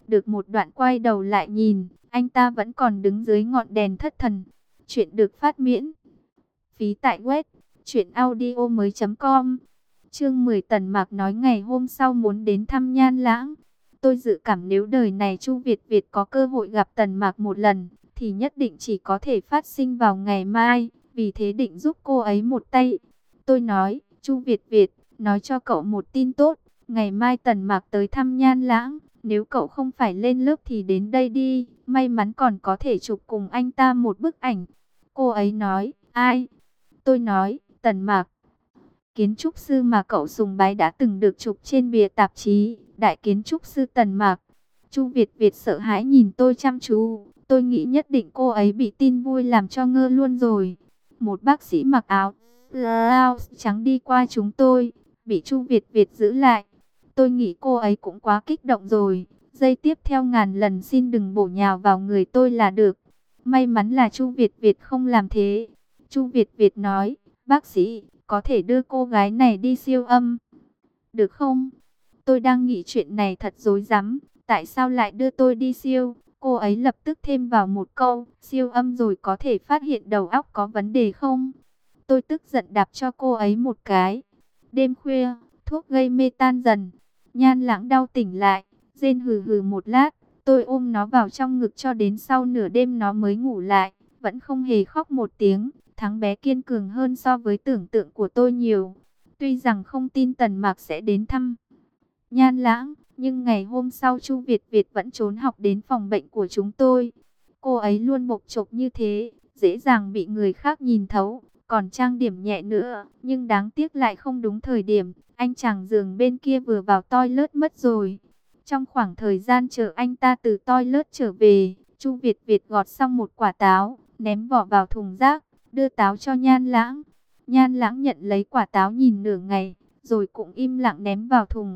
Được một đoạn quay đầu lại nhìn, anh ta vẫn còn đứng dưới ngọn đèn thất thần. Chuyện được phát miễn phí tại web truyện audio mới com. Chương mười, Tần Mạc nói ngày hôm sau muốn đến thăm Nhan Lãng. Tôi dự cảm nếu đời này Chu Việt Việt có cơ hội gặp Tần Mạc một lần, thì nhất định chỉ có thể phát sinh vào ngày mai, vì thế định giúp cô ấy một tay. Tôi nói, Chu Việt Việt, nói cho cậu một tin tốt, ngày mai Tần Mạc tới thăm Nhan Lãng, nếu cậu không phải lên lớp thì đến đây đi, may mắn còn có thể chụp cùng anh ta một bức ảnh. Cô ấy nói, ai? Tôi nói, Tần Mạc. Kiến trúc sư mà cậu sùng bái đã từng được chụp trên bìa tạp chí, đại kiến trúc sư Tần Mạc. Chu Việt Việt sợ hãi nhìn tôi chăm chú, tôi nghĩ nhất định cô ấy bị tin vui làm cho ngơ luôn rồi. Một bác sĩ mặc áo blouse trắng đi qua chúng tôi, bị Chu Việt Việt giữ lại. Tôi nghĩ cô ấy cũng quá kích động rồi, giây tiếp theo ngàn lần xin đừng bổ nhào vào người tôi là được. May mắn là Chu Việt Việt không làm thế. Chu Việt Việt nói, bác sĩ, có thể đưa cô gái này đi siêu âm, được không? Tôi đang nghĩ chuyện này thật rối rắm, tại sao lại đưa tôi đi siêu? Cô ấy lập tức thêm vào một câu, siêu âm rồi có thể phát hiện đầu óc có vấn đề không? Tôi tức giận đạp cho cô ấy một cái. Đêm khuya, thuốc gây mê tan dần. Nhan Lãng đau tỉnh lại, rên hừ hừ một lát. Tôi ôm nó vào trong ngực cho đến sau nửa đêm nó mới ngủ lại, vẫn không hề khóc một tiếng. Thằng bé kiên cường hơn so với tưởng tượng của tôi nhiều. Tuy rằng không tin Tần Mạc sẽ đến thăm Nhan Lãng, nhưng ngày hôm sau Chu Việt Việt vẫn trốn học đến phòng bệnh của chúng tôi. Cô ấy luôn bộc trộp như thế, dễ dàng bị người khác nhìn thấu, còn trang điểm nhẹ nữa, nhưng đáng tiếc lại không đúng thời điểm. Anh chàng giường bên kia vừa vào toilet mất rồi. Trong khoảng thời gian chờ anh ta từ toilet trở về, Chu Việt Việt gọt xong một quả táo, ném vỏ vào thùng rác, đưa táo cho Nhan Lãng. Nhan Lãng nhận lấy quả táo nhìn nửa ngày, rồi cũng im lặng ném vào thùng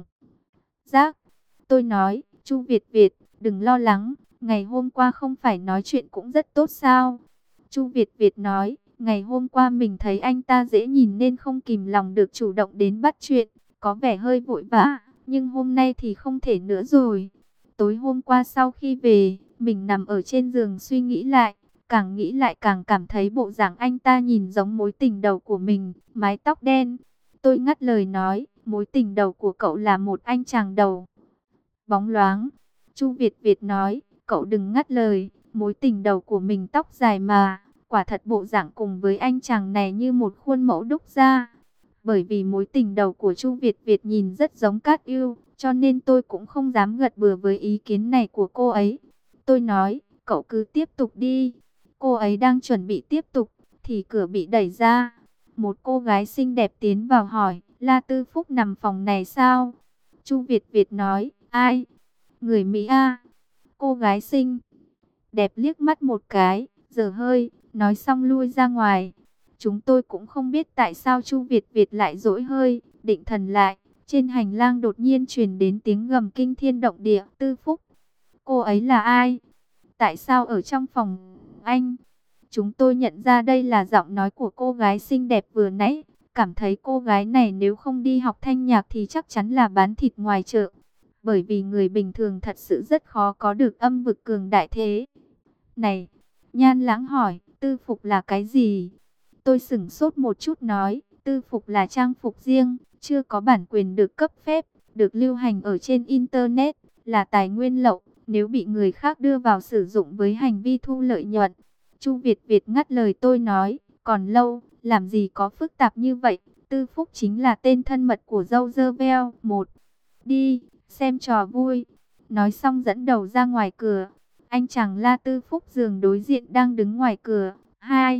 rác. Tôi nói, Chu Việt Việt, đừng lo lắng, ngày hôm qua không phải nói chuyện cũng rất tốt sao? Chu Việt Việt nói, ngày hôm qua mình thấy anh ta dễ nhìn nên không kìm lòng được chủ động đến bắt chuyện, có vẻ hơi vội vã, nhưng hôm nay thì không thể nữa rồi. Tối hôm qua sau khi về, mình nằm ở trên giường suy nghĩ lại, càng nghĩ lại càng cảm thấy bộ dạng anh ta nhìn giống mối tình đầu của mình, mái tóc đen. Tôi ngắt lời nói, mối tình đầu của cậu là một anh chàng đầu bóng loáng. Chu Việt Việt nói, cậu đừng ngắt lời, mối tình đầu của mình tóc dài mà, quả thật bộ dạng cùng với anh chàng này như một khuôn mẫu đúc ra. Bởi vì mối tình đầu của Chu Việt Việt nhìn rất giống Cát Ưu, cho nên tôi cũng không dám gật bừa với ý kiến này của cô ấy. Tôi nói, cậu cứ tiếp tục đi. Cô ấy đang chuẩn bị tiếp tục, thì cửa bị đẩy ra. Một cô gái xinh đẹp tiến vào hỏi, La Tư Phúc nằm phòng này sao? Chu Việt Việt nói, ai? Người Mỹ A. Cô gái xinh đẹp liếc mắt một cái, dở hơi, nói xong lui ra ngoài. Chúng tôi cũng không biết tại sao Chu Việt Việt lại dỗi hơi, định thần lại. Trên hành lang đột nhiên truyền đến tiếng gầm kinh thiên động địa. Tư Phúc, cô ấy là ai? Tại sao ở trong phòng anh? Chúng tôi nhận ra đây là giọng nói của cô gái xinh đẹp vừa nãy. Cảm thấy cô gái này nếu không đi học thanh nhạc thì chắc chắn là bán thịt ngoài chợ. Bởi vì người bình thường thật sự rất khó có được âm vực cường đại thế. Này, Nhan Lãng hỏi, tư phục là cái gì? Tôi sửng sốt một chút nói, tư phục là trang phục riêng, chưa có bản quyền được cấp phép, được lưu hành ở trên Internet, là tài nguyên lậu, nếu bị người khác đưa vào sử dụng với hành vi thu lợi nhuận. Chu Việt Việt ngắt lời tôi nói, còn lâu, làm gì có phức tạp như vậy, Tư Phúc chính là tên thân mật của dâu dơ veo. Một, đi, xem trò vui. Nói xong dẫn đầu ra ngoài cửa. Anh chàng La Tư Phúc giường đối diện đang đứng ngoài cửa. Hai,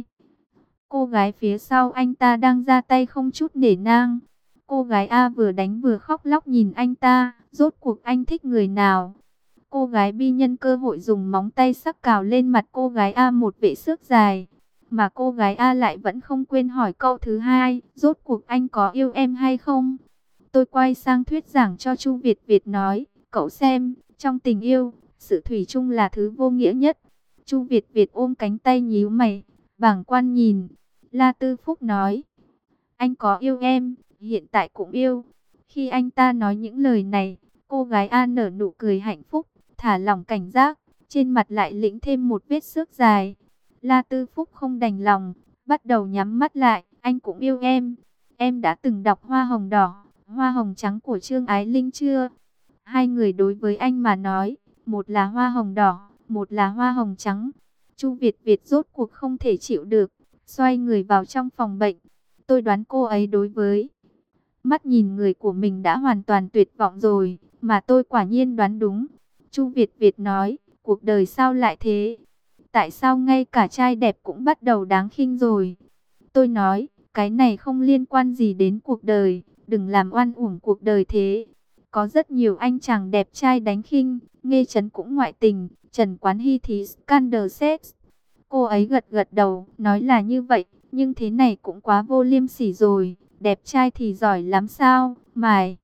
cô gái phía sau anh ta đang ra tay không chút nể nang. Cô gái A vừa đánh vừa khóc lóc nhìn anh ta, rốt cuộc anh thích người nào? Cô gái B nhân cơ hội dùng móng tay sắc cào lên mặt cô gái A một vệt xước dài. Mà cô gái A lại vẫn không quên hỏi câu thứ hai, rốt cuộc anh có yêu em hay không? Tôi quay sang thuyết giảng cho Chu Việt Việt nói, cậu xem, trong tình yêu, sự thủy chung là thứ vô nghĩa nhất. Chu Việt Việt ôm cánh tay nhíu mày, bàng quan nhìn. La Tư Phúc nói, anh có yêu em, hiện tại cũng yêu. Khi anh ta nói những lời này, cô gái A nở nụ cười hạnh phúc, thả lỏng cảnh giác, trên mặt lại lĩnh thêm một vết xước dài. La Tư Phúc không đành lòng, bắt đầu nhắm mắt lại. Anh cũng yêu em. Em đã từng đọc Hoa hồng đỏ, Hoa hồng trắng của Trương Ái Linh chưa? Hai người đối với anh mà nói, một là hoa hồng đỏ, một là hoa hồng trắng. Chu Việt Việt rốt cuộc không thể chịu được, xoay người vào trong phòng bệnh. Tôi đoán cô ấy đối với mắt nhìn người của mình đã hoàn toàn tuyệt vọng rồi, mà tôi quả nhiên đoán đúng. Chu Việt Việt nói, cuộc đời sao lại thế? Tại sao ngay cả trai đẹp cũng bắt đầu đáng khinh rồi? Tôi nói, cái này không liên quan gì đến cuộc đời, đừng làm oan uổng cuộc đời thế. Có rất nhiều anh chàng đẹp trai đánh khinh, Nghê Chấn cũng ngoại tình, Trần Quán Hy thì scandal sex. Cô ấy gật gật đầu, nói là như vậy, nhưng thế này cũng quá vô liêm sỉ rồi, đẹp trai thì giỏi lắm sao, mài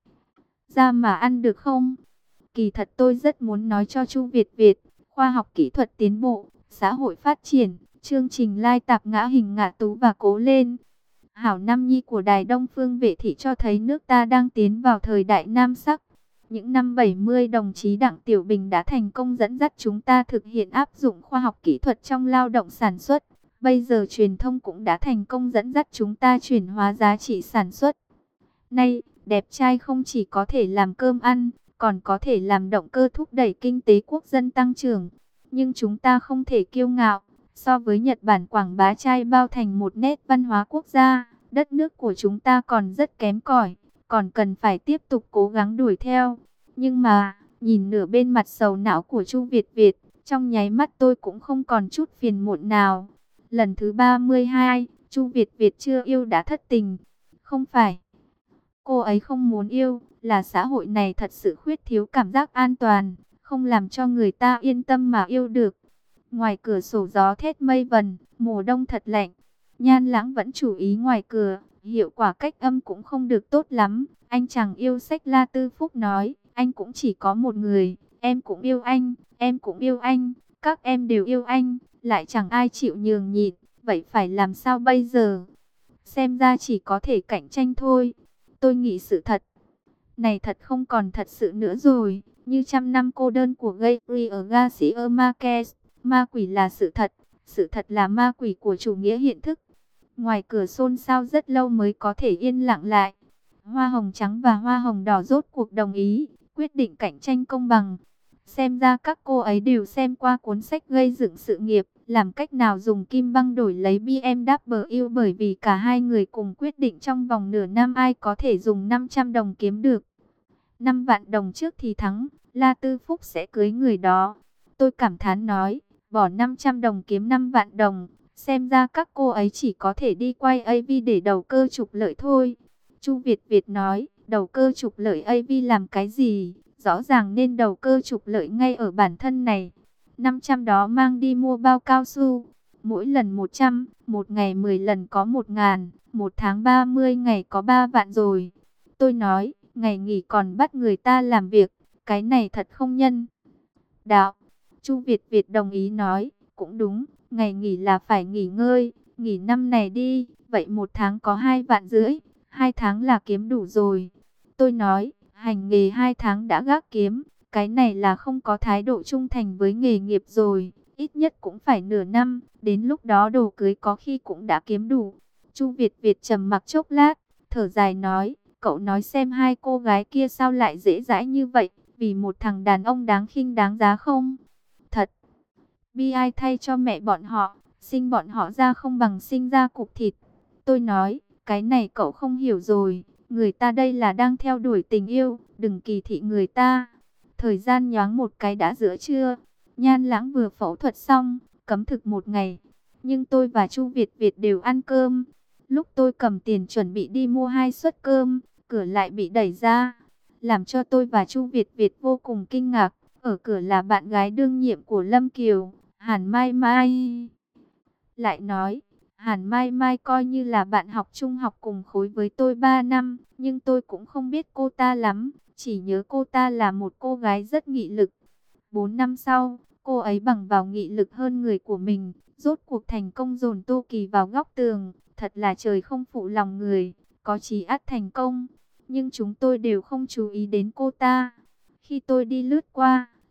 ra mà ăn được không? Kỳ thật tôi rất muốn nói cho Chu Việt Việt, khoa học kỹ thuật tiến bộ, xã hội phát triển, chương trình lai tạp ngã hình ngã tú và cố lên. Hảo Nam Nhi của Đài Đông Phương Vệ Thị cho thấy nước ta đang tiến vào thời đại nam sắc. Những năm bảy mươi, đồng chí Đặng Tiểu Bình đã thành công dẫn dắt chúng ta thực hiện áp dụng khoa học kỹ thuật trong lao động sản xuất. Bây giờ truyền thông cũng đã thành công dẫn dắt chúng ta chuyển hóa giá trị sản xuất. Nay, đẹp trai không chỉ có thể làm cơm ăn, còn có thể làm động cơ thúc đẩy kinh tế quốc dân tăng trưởng. Nhưng chúng ta không thể kiêu ngạo. So với Nhật Bản quảng bá trai bao thành một nét văn hóa quốc gia, đất nước của chúng ta còn rất kém cỏi, còn cần phải tiếp tục cố gắng đuổi theo. Nhưng mà, nhìn nửa bên mặt sầu não của Chu Việt Việt, trong nháy mắt tôi cũng không còn chút phiền muộn nào. Lần thứ ba mươi hai, Chu Việt Việt chưa yêu đã thất tình. Không phải cô ấy không muốn yêu, là xã hội này thật sự khuyết thiếu cảm giác an toàn, không làm cho người ta yên tâm mà yêu được. Ngoài cửa sổ gió thét mây vần, mùa đông thật lạnh. Nhan Lãng vẫn chú ý ngoài cửa, hiệu quả cách âm cũng không được tốt lắm. Anh chàng yêu sách La Tư Phúc nói, anh cũng chỉ có một người, em cũng yêu anh, em cũng yêu anh, các em đều yêu anh, lại chẳng ai chịu nhường nhịn, vậy phải làm sao bây giờ? Xem ra chỉ có thể cạnh tranh thôi. Tôi nghĩ sự thật này thật không còn thật sự nữa rồi, như trăm năm cô đơn của Gabriel Garcia Marquez. Ma quỷ là sự thật, sự thật là ma quỷ của chủ nghĩa hiện thức. Ngoài cửa xôn xao rất lâu mới có thể yên lặng lại. Hoa hồng trắng và hoa hồng đỏ rốt cuộc đồng ý, quyết định cạnh tranh công bằng. Xem ra các cô ấy đều xem qua cuốn sách gây dựng sự nghiệp, làm cách nào dùng kim băng đổi lấy bê em vê bởi vì cả hai người cùng quyết định trong vòng nửa năm ai có thể dùng năm trăm đồng kiếm được. năm vạn đồng trước thì thắng, La Tư Phúc sẽ cưới người đó. Tôi cảm thán nói, bỏ năm trăm đồng kiếm năm vạn đồng, xem ra các cô ấy chỉ có thể đi quay a vê để đầu cơ trục lợi thôi. Chu Việt Việt nói, đầu cơ trục lợi a vê làm cái gì? Rõ ràng nên đầu cơ trục lợi ngay ở bản thân này. năm trăm đó mang đi mua bao cao su. Mỗi lần một trăm, một ngày mười lần có một ngàn, một tháng ba mươi ngày có ba vạn rồi. Tôi nói, ngày nghỉ còn bắt người ta làm việc, cái này thật không nhân đạo. Chu Việt Việt đồng ý nói, cũng đúng, ngày nghỉ là phải nghỉ ngơi, nghỉ năm này đi, vậy một tháng có hai vạn rưỡi, hai tháng là kiếm đủ rồi. Tôi nói, hành nghề hai tháng đã gác kiếm, cái này là không có thái độ trung thành với nghề nghiệp rồi, ít nhất cũng phải nửa năm, đến lúc đó đồ cưới có khi cũng đã kiếm đủ. Chu Việt Việt trầm mặc chốc lát, thở dài nói, cậu nói xem hai cô gái kia sao lại dễ dãi như vậy, vì một thằng đàn ông đáng khinh đáng giá không? Thật, bi ai thay cho mẹ bọn họ, sinh bọn họ ra không bằng sinh ra cục thịt. Tôi nói, cái này cậu không hiểu rồi, người ta đây là đang theo đuổi tình yêu, đừng kỳ thị người ta. Thời gian nhoáng một cái đã giữa trưa, Nhan Lãng vừa phẫu thuật xong, cấm thực một ngày. Nhưng tôi và Chu Việt Việt đều ăn cơm. Lúc tôi cầm tiền chuẩn bị đi mua hai suất cơm, cửa lại bị đẩy ra, làm cho tôi và Chu Việt Việt vô cùng kinh ngạc. Ở cửa là bạn gái đương nhiệm của Lâm Kiều, Hàn Mai Mai. Lại nói, Hàn Mai Mai coi như là bạn học trung học cùng khối với tôi ba năm, nhưng tôi cũng không biết cô ta lắm, chỉ nhớ cô ta là một cô gái rất nghị lực. Bốn năm sau, cô ấy bằng vào nghị lực hơn người của mình, rốt cuộc thành công dồn Tô Kỳ vào góc tường, thật là trời không phụ lòng người, có chí ắt thành công. Nhưng chúng tôi đều không chú ý đến cô ta. Khi tôi đi lướt qua,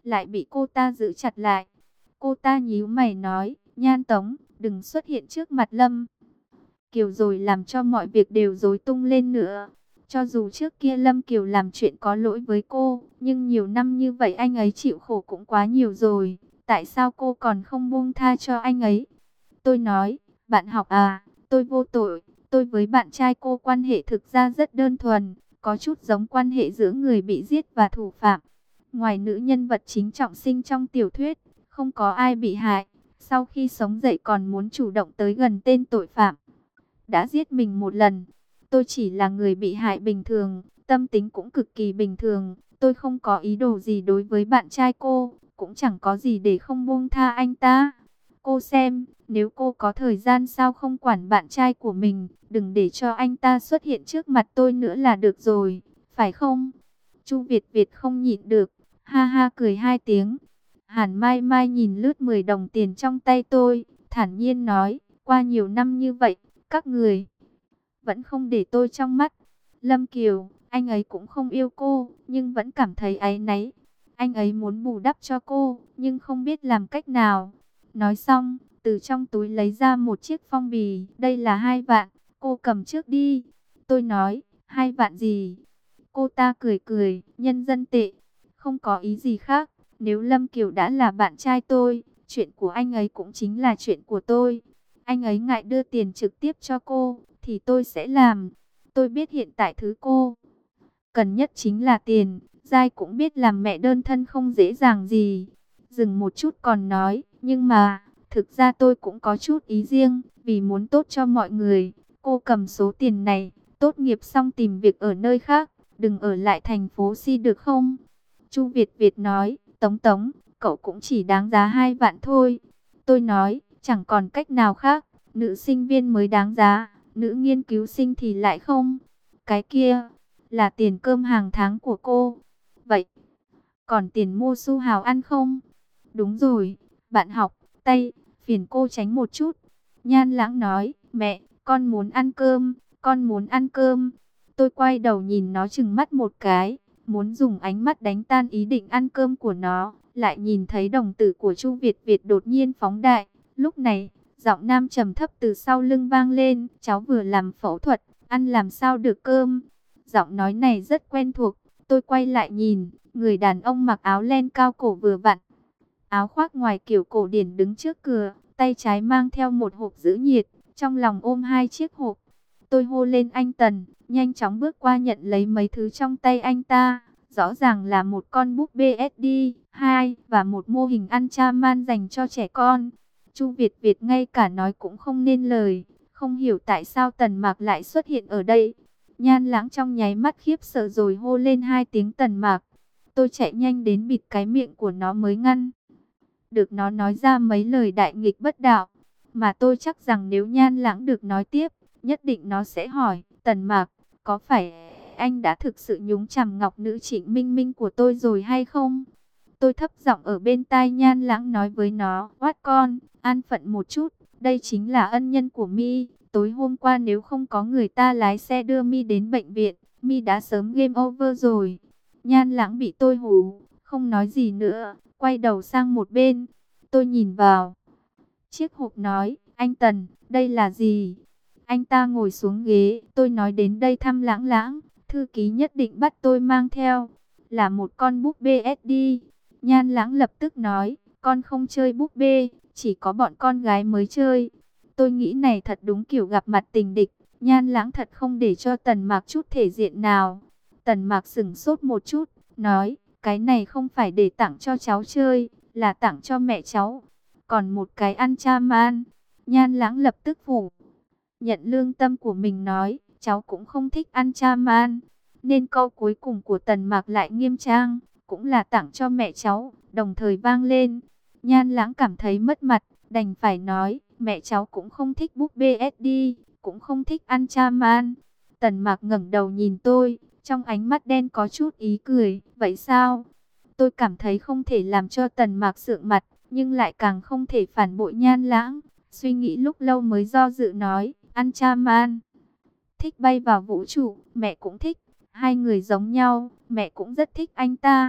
lại bị cô ta giữ chặt lại. Cô ta nhíu mày nói, Nhan Tống, đừng xuất hiện trước mặt Lâm Kiều rồi làm cho mọi việc đều rối tung lên nữa. Cho dù trước kia Lâm Kiều làm chuyện có lỗi với cô, nhưng nhiều năm như vậy anh ấy chịu khổ cũng quá nhiều rồi. Tại sao cô còn không buông tha cho anh ấy? Tôi nói, bạn học à, tôi vô tội. Tôi với bạn trai cô quan hệ thực ra rất đơn thuần, có chút giống quan hệ giữa người bị giết và thủ phạm. Ngoài nữ nhân vật chính trọng sinh trong tiểu thuyết, không có ai bị hại. Sau khi sống dậy còn muốn chủ động tới gần tên tội phạm đã giết mình một lần. Tôi chỉ là người bị hại bình thường, tâm tính cũng cực kỳ bình thường. Tôi không có ý đồ gì đối với bạn trai cô, cũng chẳng có gì để không buông tha anh ta. Cô xem, nếu cô có thời gian sao không quản bạn trai của mình, đừng để cho anh ta xuất hiện trước mặt tôi nữa là được rồi, phải không? Chu Việt Việt không nhịn được, ha ha cười hai tiếng. Hàn Mai Mai nhìn lướt mười đồng tiền trong tay tôi, thản nhiên nói, qua nhiều năm như vậy, các người vẫn không để tôi trong mắt. Lâm Kiều, anh ấy cũng không yêu cô, nhưng vẫn cảm thấy áy náy. Anh ấy muốn bù đắp cho cô, nhưng không biết làm cách nào. Nói xong, từ trong túi lấy ra một chiếc phong bì. Đây là hai vạn, cô cầm trước đi. Tôi nói, hai vạn gì? Cô ta cười cười, nhân dân tệ. Không có ý gì khác. Nếu Lâm Kiều đã là bạn trai tôi, chuyện của anh ấy cũng chính là chuyện của tôi. Anh ấy ngại đưa tiền trực tiếp cho cô, thì tôi sẽ làm. Tôi biết hiện tại thứ cô cần nhất chính là tiền. Giai cũng biết làm mẹ đơn thân không dễ dàng gì. Dừng một chút còn nói, nhưng mà, thực ra tôi cũng có chút ý riêng, vì muốn tốt cho mọi người. Cô cầm số tiền này, tốt nghiệp xong tìm việc ở nơi khác, đừng ở lại thành phố Si được không? Chu Việt Việt nói, Tống Tống, cậu cũng chỉ đáng giá hai vạn thôi. Tôi nói, chẳng còn cách nào khác, nữ sinh viên mới đáng giá, nữ nghiên cứu sinh thì lại không. Cái kia, là tiền cơm hàng tháng của cô. Vậy, còn tiền mua su hào ăn không? Đúng rồi, bạn học, Tây, phiền cô tránh một chút. Nhan Lãng nói, mẹ, con muốn ăn cơm, con muốn ăn cơm. Tôi quay đầu nhìn nó trừng mắt một cái, muốn dùng ánh mắt đánh tan ý định ăn cơm của nó. Lại nhìn thấy đồng tử của Chu Việt Việt đột nhiên phóng đại. Lúc này, giọng nam trầm thấp từ sau lưng vang lên, cháu vừa làm phẫu thuật, ăn làm sao được cơm. Giọng nói này rất quen thuộc, tôi quay lại nhìn, người đàn ông mặc áo len cao cổ vừa vặn. Áo khoác ngoài kiểu cổ điển đứng trước cửa, tay trái mang theo một hộp giữ nhiệt, trong lòng ôm hai chiếc hộp. Tôi hô lên anh Tần, nhanh chóng bước qua nhận lấy mấy thứ trong tay anh ta. Rõ ràng là một con búp bê ét đê hai và một mô hình ăn cha man dành cho trẻ con. Chu Việt Việt ngay cả nói cũng không nên lời, không hiểu tại sao Tần Mạc lại xuất hiện ở đây. Nhan Lãng trong nháy mắt khiếp sợ rồi hô lên hai tiếng Tần Mạc. Tôi chạy nhanh đến bịt cái miệng của nó mới ngăn được nó nói ra mấy lời đại nghịch bất đạo. Mà tôi chắc rằng nếu Nhan Lãng được nói tiếp, nhất định nó sẽ hỏi, Tần Mạc, có phải anh đã thực sự nhúng chàm ngọc nữ Trịnh Minh Minh của tôi rồi hay không? Tôi thấp giọng ở bên tai Nhan Lãng nói với nó, oát con, an phận một chút, đây chính là ân nhân của Mi. Tối hôm qua nếu không có người ta lái xe đưa Mi đến bệnh viện, Mi đã sớm game over rồi. Nhan Lãng bị tôi hù, không nói gì nữa, quay đầu sang một bên. Tôi nhìn vào chiếc hộp nói, anh Tần, đây là gì? Anh ta ngồi xuống ghế, tôi nói đến đây thăm Lãng Lãng, thư ký nhất định bắt tôi mang theo, là một con búp bê ét đê. Nhan Lãng lập tức nói, con không chơi búp bê, chỉ có bọn con gái mới chơi. Tôi nghĩ này thật đúng kiểu gặp mặt tình địch, Nhan Lãng thật không để cho Tần Mạc chút thể diện nào. Tần Mạc sững sốt một chút, nói, cái này không phải để tặng cho cháu chơi, là tặng cho mẹ cháu. Còn một cái ăn cha man. Nhan Lãng lập tức phủ nhận lương tâm của mình nói, cháu cũng không thích ăn cha man. Nên câu cuối cùng của Tần Mạc lại nghiêm trang, cũng là tặng cho mẹ cháu, đồng thời vang lên. Nhan Lãng cảm thấy mất mặt, đành phải nói, mẹ cháu cũng không thích búp bê ét đê, cũng không thích ăn cha man. Tần Mạc ngẩng đầu nhìn tôi, trong ánh mắt đen có chút ý cười, vậy sao? Tôi cảm thấy không thể làm cho Tần Mạc sượng mặt, nhưng lại càng không thể phản bội Nhan Lãng. Suy nghĩ lúc lâu mới do dự nói, ăn cha man. Thích bay vào vũ trụ, mẹ cũng thích. Hai người giống nhau, mẹ cũng rất thích anh ta.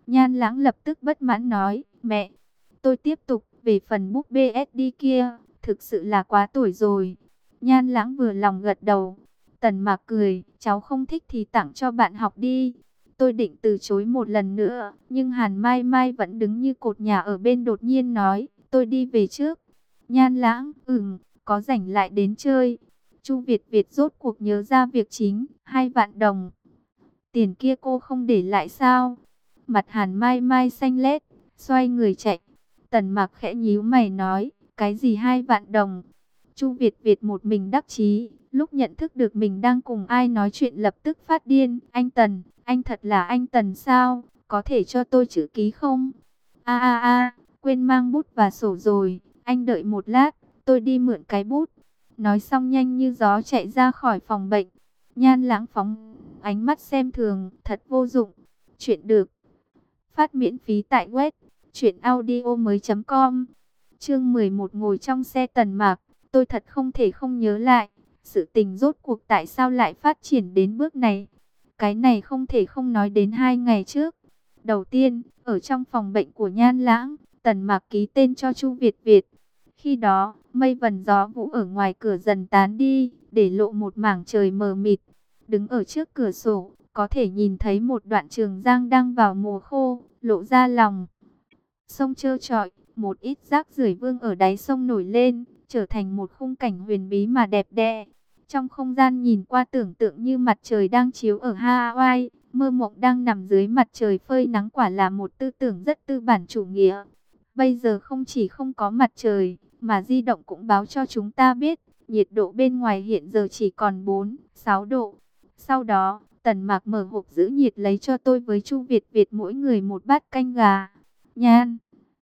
Nhan Lãng lập tức bất mãn nói, mẹ, tôi tiếp tục, về phần búp bê ét đê kia, thực sự là quá tuổi rồi. Nhan Lãng vừa lòng gật đầu. Tần Mạc cười, cháu không thích thì tặng cho bạn học đi. Tôi định từ chối một lần nữa, nhưng Hàn Mai Mai vẫn đứng như cột nhà ở bên đột nhiên nói, tôi đi về trước. Nhan Lãng, ừm, có rảnh lại đến chơi. Chu Việt Việt rốt cuộc nhớ ra việc chính, hai vạn đồng. Tiền kia cô không để lại sao? Mặt Hàn Mai Mai xanh lét, xoay người chạy. Tần Mạc khẽ nhíu mày nói, cái gì hai vạn đồng? Chu Việt Việt một mình đắc chí, lúc nhận thức được mình đang cùng ai nói chuyện lập tức phát điên. Anh Tần, anh thật là anh Tần sao? Có thể cho tôi chữ ký không? A a a, quên mang bút và sổ rồi, anh đợi một lát, tôi đi mượn cái bút. Nói xong nhanh như gió chạy ra khỏi phòng bệnh. Nhan Lãng phóng ánh mắt xem thường, thật vô dụng. Chuyện được phát miễn phí tại web truyện audio mới chấm com. Chương mười một, ngồi trong xe Tần Mạc, tôi thật không thể không nhớ lại, sự tình rốt cuộc tại sao lại phát triển đến bước này. Cái này không thể không nói đến hai ngày trước. Đầu tiên, ở trong phòng bệnh của Nhan Lãng, Tần Mạc ký tên cho Chu Việt Việt. Khi đó, mây vần gió vũ ở ngoài cửa dần tán đi, để lộ một mảng trời mờ mịt. Đứng ở trước cửa sổ, có thể nhìn thấy một đoạn Trường Giang đang vào mùa khô, lộ ra lòng sông trơ trọi, một ít rác rưởi vương ở đáy sông nổi lên, trở thành một khung cảnh huyền bí mà đẹp đẽ. Trong không gian nhìn qua tưởng tượng như mặt trời đang chiếu ở Hawaii, mơ mộng đang nằm dưới mặt trời phơi nắng, quả là một tư tưởng rất tư bản chủ nghĩa. Bây giờ không chỉ không có mặt trời, mà di động cũng báo cho chúng ta biết, nhiệt độ bên ngoài hiện giờ chỉ còn bốn, sáu độ. Sau đó, Tần Mạc mở hộp giữ nhiệt lấy cho tôi với Chu Việt Việt mỗi người một bát canh gà. Nhan